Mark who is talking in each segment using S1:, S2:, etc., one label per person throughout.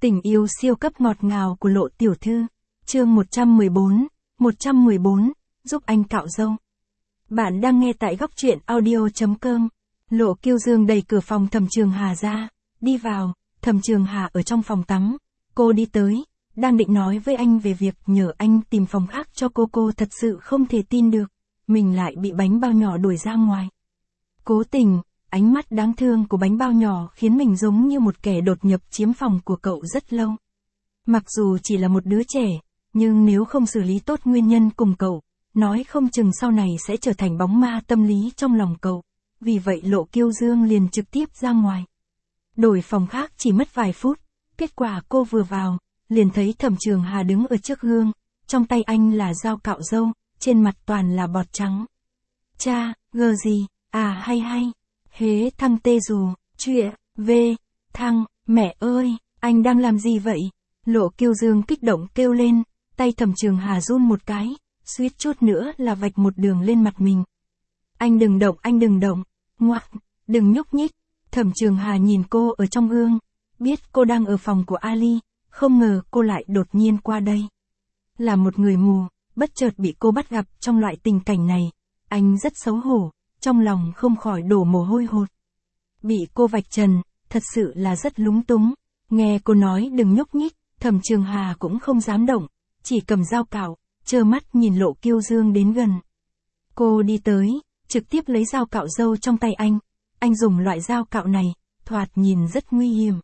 S1: Tình yêu siêu cấp ngọt ngào của Lộ tiểu thư. Chương 114, giúp anh cạo râu. Bạn đang nghe tại góc truyện audio.com. Lộ Kiêu Dương đẩy cửa phòng Thẩm Trường Hà ra, đi vào. Thẩm Trường Hà ở trong phòng tắm. Cô đi tới, đang định nói với anh về việc nhờ anh tìm phòng khác cho cô thật sự không thể tin được, mình lại bị bánh bao nhỏ đuổi ra ngoài. Cố tình, ánh mắt đáng thương của bánh bao nhỏ khiến mình giống như một kẻ đột nhập chiếm phòng của cậu rất lâu. Mặc dù chỉ là một đứa trẻ, nhưng nếu không xử lý tốt nguyên nhân cùng cậu, nói không chừng sau này sẽ trở thành bóng ma tâm lý trong lòng cậu. Vì vậy Lộ Kiêu Dương liền trực tiếp ra ngoài. Đổi phòng khác chỉ mất vài phút, kết quả cô vừa vào, liền thấy Thẩm Trường Hà đứng ở trước gương, trong tay anh là dao cạo râu, trên mặt toàn là bọt trắng. Cha, gờ gì, à hay, hế thăng tê dù, trụy, vê, thăng, mẹ ơi, anh đang làm gì vậy? Lộ Kiêu Dương kích động kêu lên, tay Thẩm Trường Hà run một cái, suýt chút nữa là vạch một đường lên mặt mình. Anh đừng động, ngoặc, đừng nhúc nhích. Thẩm Trường Hà nhìn cô ở trong gương, biết cô đang ở phòng của Ali, không ngờ cô lại đột nhiên qua đây. Là một người mù, bất chợt bị cô bắt gặp trong loại tình cảnh này, anh rất xấu hổ, trong lòng không khỏi đổ mồ hôi hột. Bị cô vạch trần, thật sự là rất lúng túng. Nghe cô nói đừng nhúc nhích, Thẩm Trường Hà cũng không dám động, chỉ cầm dao cạo, trơ mắt nhìn Lộ Kiêu Dương đến gần. Cô đi tới, trực tiếp lấy dao cạo râu trong tay anh dùng loại dao cạo này, thoạt nhìn rất nguy hiểm.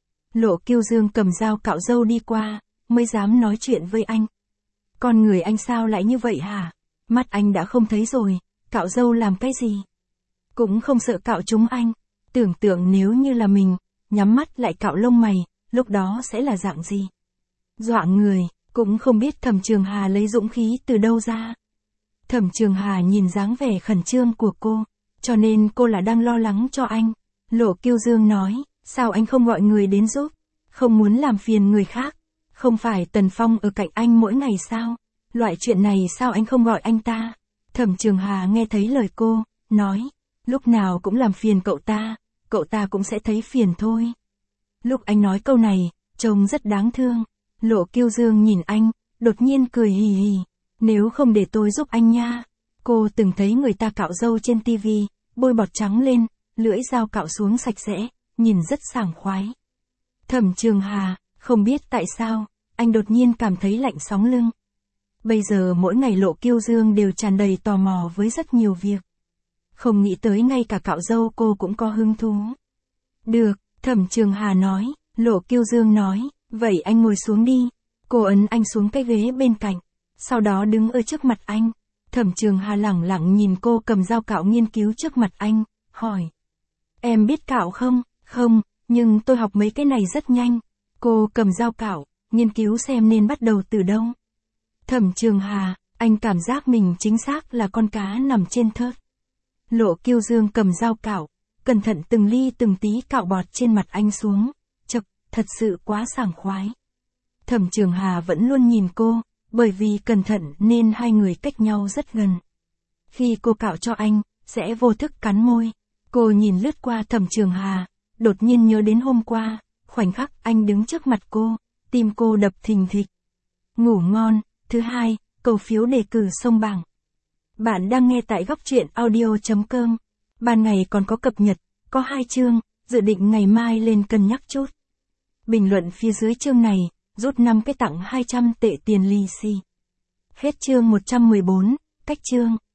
S1: Lộ Kiêu Dương cầm dao cạo râu đi qua, mới dám nói chuyện với anh. Con người anh sao lại như vậy hả? Mắt anh đã không thấy rồi, cạo râu làm cái gì? Cũng không sợ cạo chúng anh. Tưởng tượng nếu như là mình, nhắm mắt lại cạo lông mày, lúc đó sẽ là dạng gì? Dọa người, cũng không biết Thẩm Trường Hà lấy dũng khí từ đâu ra. Thẩm Trường Hà nhìn dáng vẻ khẩn trương của cô, cho nên cô là đang lo lắng cho anh. Lộ Kiêu Dương nói, sao anh không gọi người đến giúp? Không muốn làm phiền người khác. Không phải Tần Phong ở cạnh anh mỗi ngày sao? Loại chuyện này sao anh không gọi anh ta? Thẩm Trường Hà nghe thấy lời cô, nói, lúc nào cũng làm phiền cậu ta cũng sẽ thấy phiền thôi. Lúc anh nói câu này, trông rất đáng thương. Lộ Kiêu Dương nhìn anh, đột nhiên cười hì hì, nếu không để tôi giúp anh nha. Cô từng thấy người ta cạo râu trên tivi, bôi bọt trắng lên, lưỡi dao cạo xuống sạch sẽ, nhìn rất sảng khoái. Thẩm Trường Hà, không biết tại sao, anh đột nhiên cảm thấy lạnh sóng lưng. Bây giờ mỗi ngày Lộ Kiêu Dương đều tràn đầy tò mò với rất nhiều việc. Không nghĩ tới ngay cả cạo râu cô cũng có hứng thú. Được, Thẩm Trường Hà nói. Lộ Kiêu Dương nói, vậy anh ngồi xuống đi. Cô ấn anh xuống cái ghế bên cạnh, sau đó đứng ở trước mặt anh. Thẩm Trường Hà lẳng lặng nhìn cô cầm dao cạo nghiên cứu trước mặt anh, hỏi. Em biết cạo không? Không, nhưng tôi học mấy cái này rất nhanh. Cô cầm dao cạo, nghiên cứu xem nên bắt đầu từ đâu. Thẩm Trường Hà, anh cảm giác mình chính xác là con cá nằm trên thớt. Lộ Kiêu Dương cầm dao cạo, cẩn thận từng ly từng tí cạo bọt trên mặt anh xuống. Chậc, thật sự quá sảng khoái. Thẩm Trường Hà vẫn luôn nhìn cô, bởi vì cẩn thận nên hai người cách nhau rất gần. Khi cô cạo cho anh, sẽ vô thức cắn môi. Cô nhìn lướt qua Thẩm Trường Hà, đột nhiên nhớ đến hôm qua, khoảnh khắc anh đứng trước mặt cô, tim cô đập thình thịch. Ngủ ngon. Thứ hai, cầu phiếu đề cử sông bảng. Bạn đang nghe tại góc truyện audio.com. Ban ngày còn có cập nhật, có 2 chương, dự định ngày mai lên cân nhắc chút. Bình luận phía dưới chương này, rút 5 cái tặng 200 tệ tiền lì xì. Hết chương 114, cách chương.